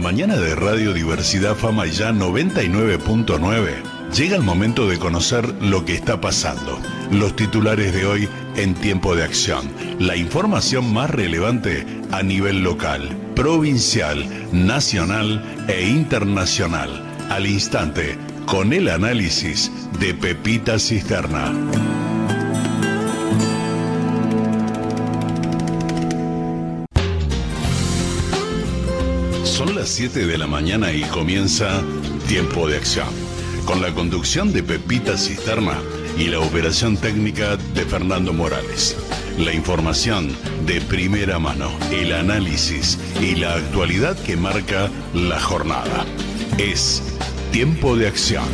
mañana de Radio Diversidad Fama y Ya 99.9, llega el momento de conocer lo que está pasando. Los titulares de hoy en Tiempo de Acción. La información más relevante a nivel local, provincial, nacional e internacional. Al instante, con el análisis de Pepita Cisterna. Son las 7 de la mañana y comienza Tiempo de Acción, con la conducción de Pepita Cisterna y la operación técnica de Fernando Morales. La información de primera mano, el análisis y la actualidad que marca la jornada. Es Tiempo de Acción.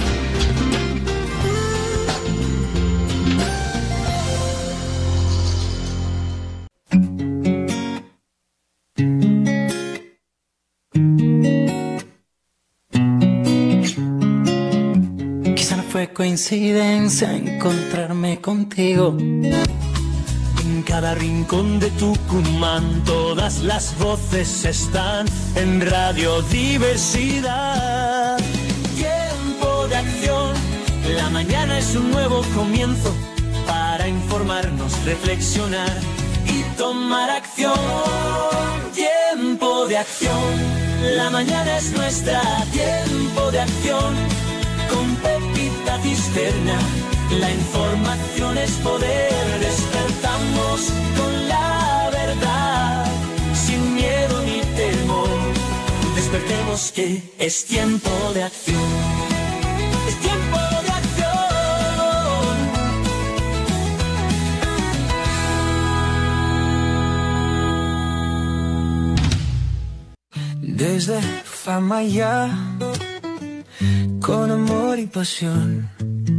Coincidencia encontrarme contigo. En cada rincón de Tucumán todas las voces están en Radio Diversidad. Tiempo de Acción, la mañana es un nuevo comienzo para informarnos, reflexionar y tomar acción. Tiempo de Acción, la mañana es nuestra. Tiempo de Acción con Pepita Cisterna, la información es poder. Despertamos con la verdad, sin miedo ni temor. Despertemos que es tiempo de acción. Es tiempo de acción. Desde Fama y Ya, con amor y pasión,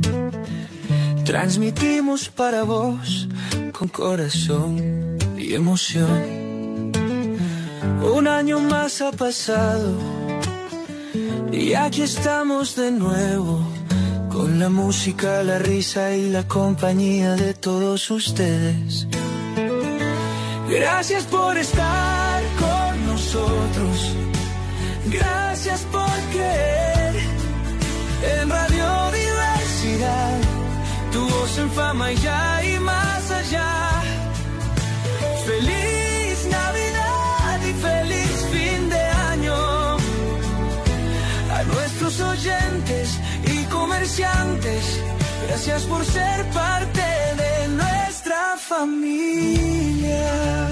transmitimos para vos con corazón y emoción. Un año más ha pasado y aquí estamos de nuevo, con la música, la risa y la compañía de todos ustedes. Gracias por estar con nosotros, gracias por creer en Radio Diversidad, tu voz en Fama y Ya y más allá. Feliz Navidad y feliz fin de año a nuestros oyentes y comerciantes. Gracias por ser parte de nuestra familia.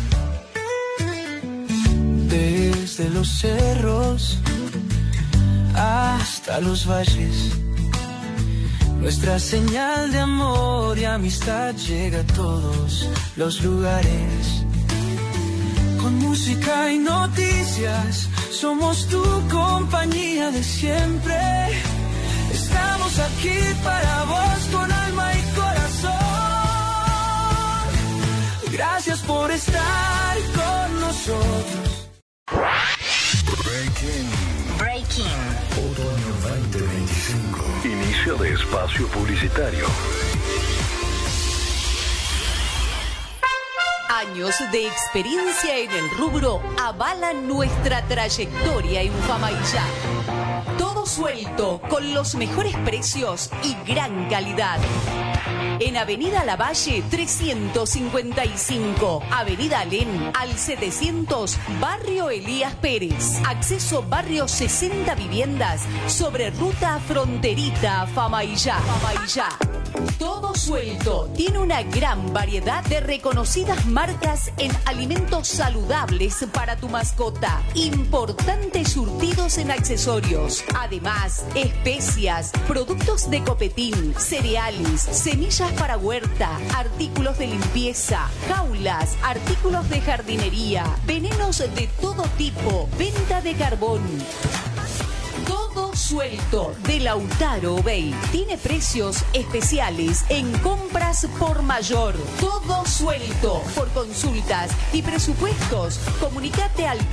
Desde los cerros hasta los valles, nuestra señal de amor y amistad llega a todos los lugares. Con música y noticias, somos tu compañía de siempre. Estamos aquí para vos con alma y corazón. Gracias por estar con nosotros. Breaking. Otoño 2025. Inicio de espacio publicitario. Años de experiencia en el rubro avalan nuestra trayectoria en Fama y Ya. Todo suelto, con los mejores precios y gran calidad. En Avenida Lavalle 355, Avenida Alén al 700, Barrio Elías Pérez. Acceso Barrio 60 Viviendas sobre ruta fronterita Fama y Ya. Todo suelto tiene una gran variedad de reconocidas marcas en alimentos saludables para tu mascota. Importantes surtidos en accesorios. Además, especias, productos de copetín, cereales, semillas para huerta, artículos de limpieza, jaulas, artículos de jardinería, venenos de todo tipo, venta de carbón. Todo suelto de Lautaro Bay. Tiene precios especiales en compras por mayor. Todo suelto. Por consultas y presupuestos, comunícate al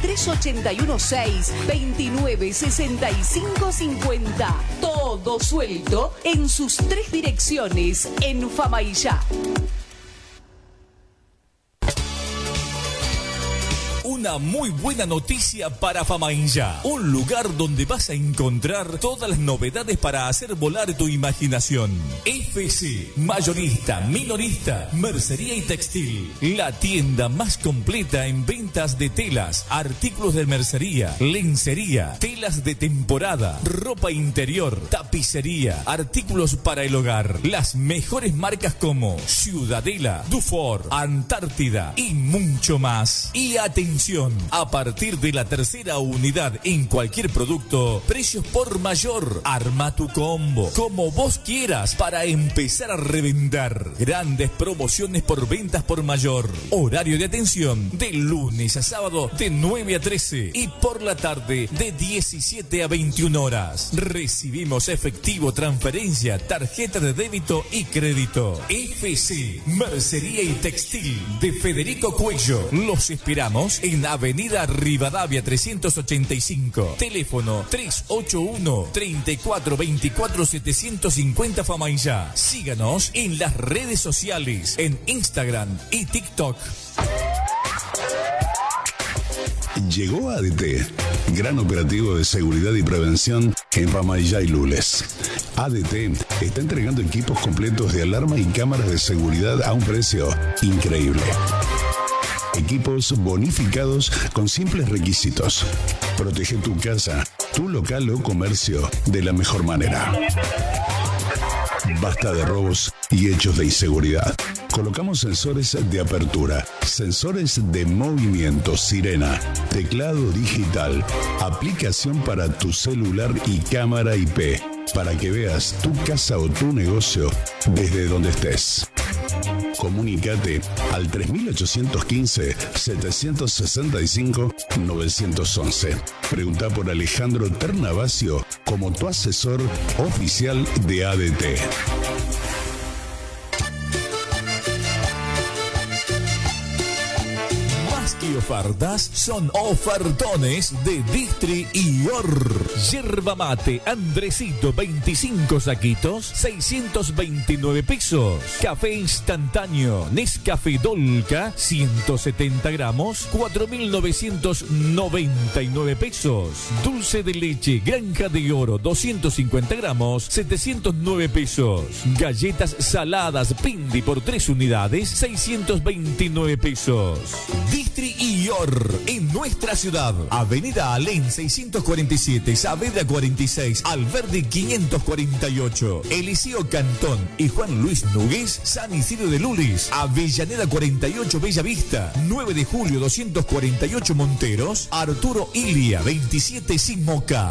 3816-296550. Todo suelto en sus 3 direcciones en Fama y Ya. una muy buena noticia para Famaillá, un lugar donde vas a encontrar todas las novedades para hacer volar tu imaginación. FC, mayorista, minorista, mercería y textil, la tienda más completa en ventas de telas, artículos de mercería, lencería, telas de temporada, ropa interior, tapicería, artículos para el hogar, las mejores marcas como Ciudadela, Dufour, Antártida y mucho más. Y atención, a partir de la tercera unidad en cualquier producto, precios por mayor. Arma tu combo como vos quieras para empezar a revender. Grandes promociones por ventas por mayor. Horario de atención de lunes a sábado de 9 a 13 y por la tarde de 17 a 21 horas. Recibimos efectivo, transferencia, tarjeta de débito y crédito. FC, mercería y textil de Federico Cuello. Los esperamos en Avenida Rivadavia 385. Teléfono 381-3424-750 Famaillá. Síganos en las redes sociales, en Instagram y TikTok. Llegó ADT, gran operativo de seguridad y prevención en Famaillá y Lules. ADT está entregando equipos completos de alarma y cámaras de seguridad a un precio increíble. Equipos bonificados con simples requisitos. Protege tu casa, tu local o comercio de la mejor manera. Basta de robos y hechos de inseguridad. Colocamos sensores de apertura, sensores de movimiento, sirena, teclado digital, aplicación para tu celular y cámara IP, para que veas tu casa o tu negocio desde donde estés. Comunícate al 3815-765-911. Pregunta por Alejandro Ternavasio como tu asesor oficial de ADT. Ofertas son ofertones de Distri y Or. Yerba mate Andresito 25 saquitos 629 pesos. Café instantáneo Nescafé Dolca 170 gramos 4.999 pesos. Dulce de leche Granja de Oro 250 gramos 709 pesos. Galletas saladas Pindi por 3 unidades 629 pesos. Distri y Or en nuestra ciudad. Avenida Alén 647, Saavedra 46, Alberdi 548, Eliseo Cantón y Juan Luis Núñez, San Isidro de Lulis, Avellaneda 48, Bella Vista, 9 de julio 248 Monteros, Arturo Ilia 27 Simoca.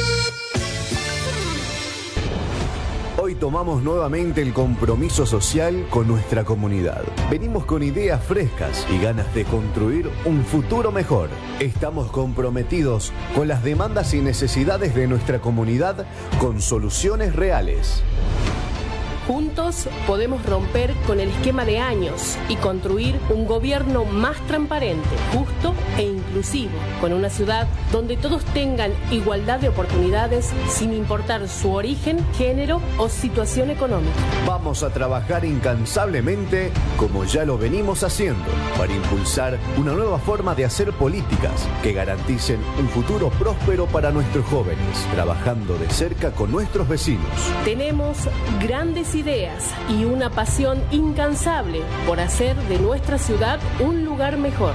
Hoy tomamos nuevamente el compromiso social con nuestra comunidad. Venimos con ideas frescas y ganas de construir un futuro mejor. Estamos comprometidos con las demandas y necesidades de nuestra comunidad con soluciones reales. Juntos podemos romper con el esquema de años y construir un gobierno más transparente, justo e inclusivo, con una ciudad donde todos tengan igualdad de oportunidades sin importar su origen, género o situación económica. Vamos a trabajar incansablemente como ya lo venimos haciendo para impulsar una nueva forma de hacer políticas que garanticen un futuro próspero para nuestros jóvenes, trabajando de cerca con nuestros vecinos. Tenemos grandes ideas y una pasión incansable por hacer de nuestra ciudad un lugar mejor.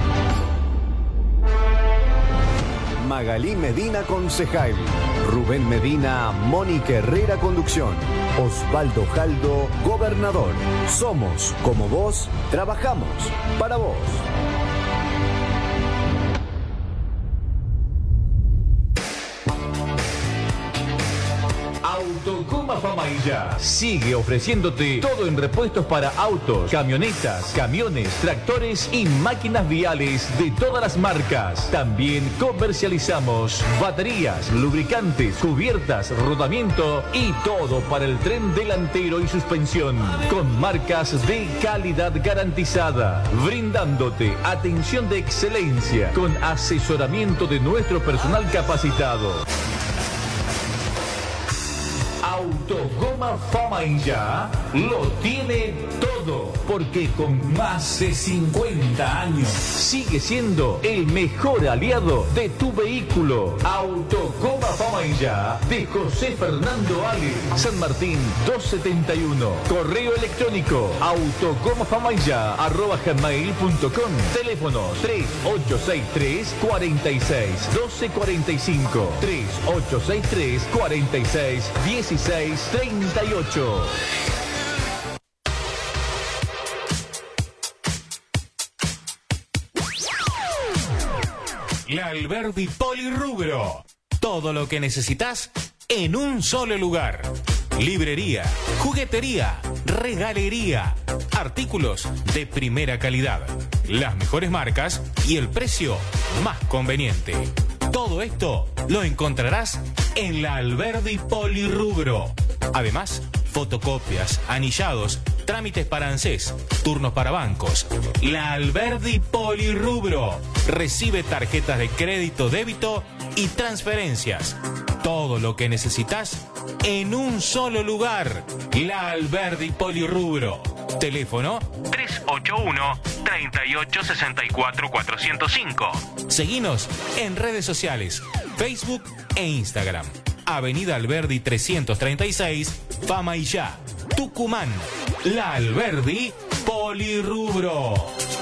Magalí Medina, concejal. Rubén Medina, Mónica Herrera, conducción. Osvaldo Jaldo, gobernador. Somos como vos, trabajamos para vos. Autocoma Famaillá sigue ofreciéndote todo en repuestos para autos, camionetas, camiones, tractores y máquinas viales de todas las marcas. También comercializamos baterías, lubricantes, cubiertas, rodamiento y todo para el tren delantero y suspensión, con marcas de calidad garantizada, brindándote atención de excelencia con asesoramiento de nuestro personal capacitado. Autogoma Autogoma Famaillá lo tiene todo, porque con más de 50 años sigue siendo el mejor aliado de tu vehículo. Autogoma Famaillá de José Fernando Ale, San Martín 271. Correo electrónico autogomafamaillá@gmail.com. Teléfono 3863 46 1245 3863 46 16 38. La Alberdi Polirrubro. Todo lo que necesitas en un solo lugar. Librería, juguetería, regalería, artículos de primera calidad, las mejores marcas y el precio más conveniente. Todo esto lo encontrarás en la Alberdi Polirrubro. Además, fotocopias, anillados, trámites para ANSES, turnos para bancos. La Alberdi Polirrubro recibe tarjetas de crédito, débito y transferencias. Todo lo que necesitas en un solo lugar. La Alberdi Polirrubro. Teléfono 381-3864-405. Seguinos en redes sociales, Facebook e Instagram. Avenida Alberdi 336, Famaillá, Tucumán. La Alberdi Polirrubro.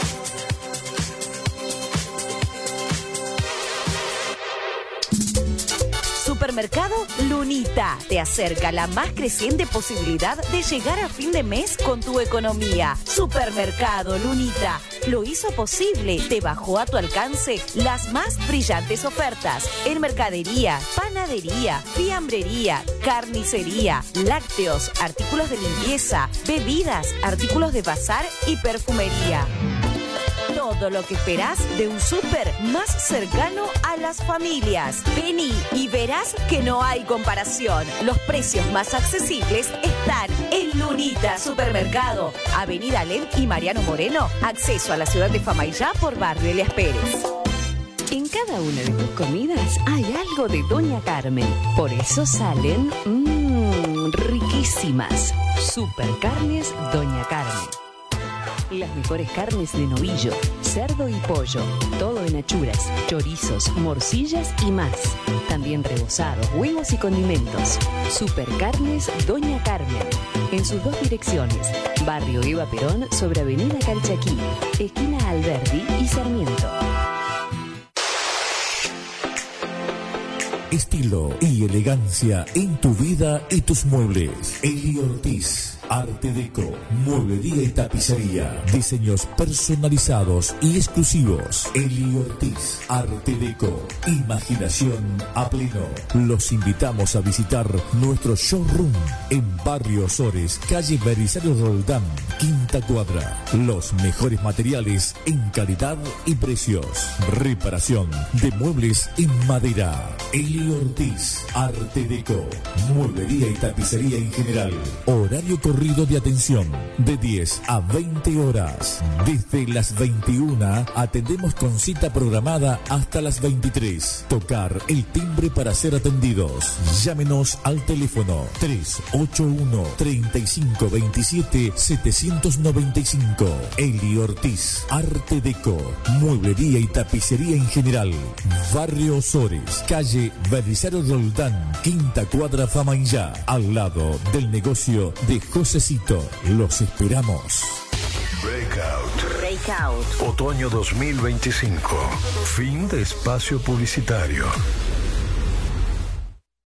Supermercado Lunita te acerca la más creciente posibilidad de llegar a fin de mes con tu economía. Supermercado Lunita lo hizo posible, te bajó a tu alcance las más brillantes ofertas en mercadería, panadería, fiambrería, carnicería, lácteos, artículos de limpieza, bebidas, artículos de bazar y perfumería. Todo lo que esperás de un súper más cercano a las familias. Vení y verás que no hay comparación. Los precios más accesibles están en Lunita Supermercado. Avenida Alem y Mariano Moreno. Acceso a la ciudad de Famaillá por Barrio Elias Pérez. En cada una de tus comidas hay algo de Doña Carmen. Por eso salen riquísimas. Supercarnes Doña Carmen. Las mejores carnes de novillo, cerdo y pollo, todo en achuras, chorizos, morcillas y más. También rebozados, huevos y condimentos. Supercarnes Doña Carmen. En sus dos direcciones, Barrio Eva Perón sobre Avenida Calchaquí, esquina Alberdi y Sarmiento. Estilo y elegancia en tu vida y tus muebles. Eli Ortiz. Arte Deco, mueblería y tapicería, diseños personalizados y exclusivos. Eli Ortiz, Arte Deco, imaginación a pleno. Los invitamos a visitar nuestro showroom en Barrio Ozores, calle Belisario Roldán, quinta cuadra. Los mejores materiales en calidad y precios. Reparación de muebles en madera. Eli Ortiz, Arte Deco, mueblería y tapicería en general. Horario corrido de atención de 10 a 20 horas. Desde las 21 atendemos con cita programada hasta las 23. Tocar el timbre para ser atendidos. Llámenos al teléfono 381-3527-795. Eli Ortiz, Arte Deco, mueblería y tapicería en general. Barrio Ozores, calle Belisario Roldán, quinta cuadra Famaillá, al lado del negocio de Josecito. Los esperamos. Breakout. Otoño 2025. Fin de espacio publicitario.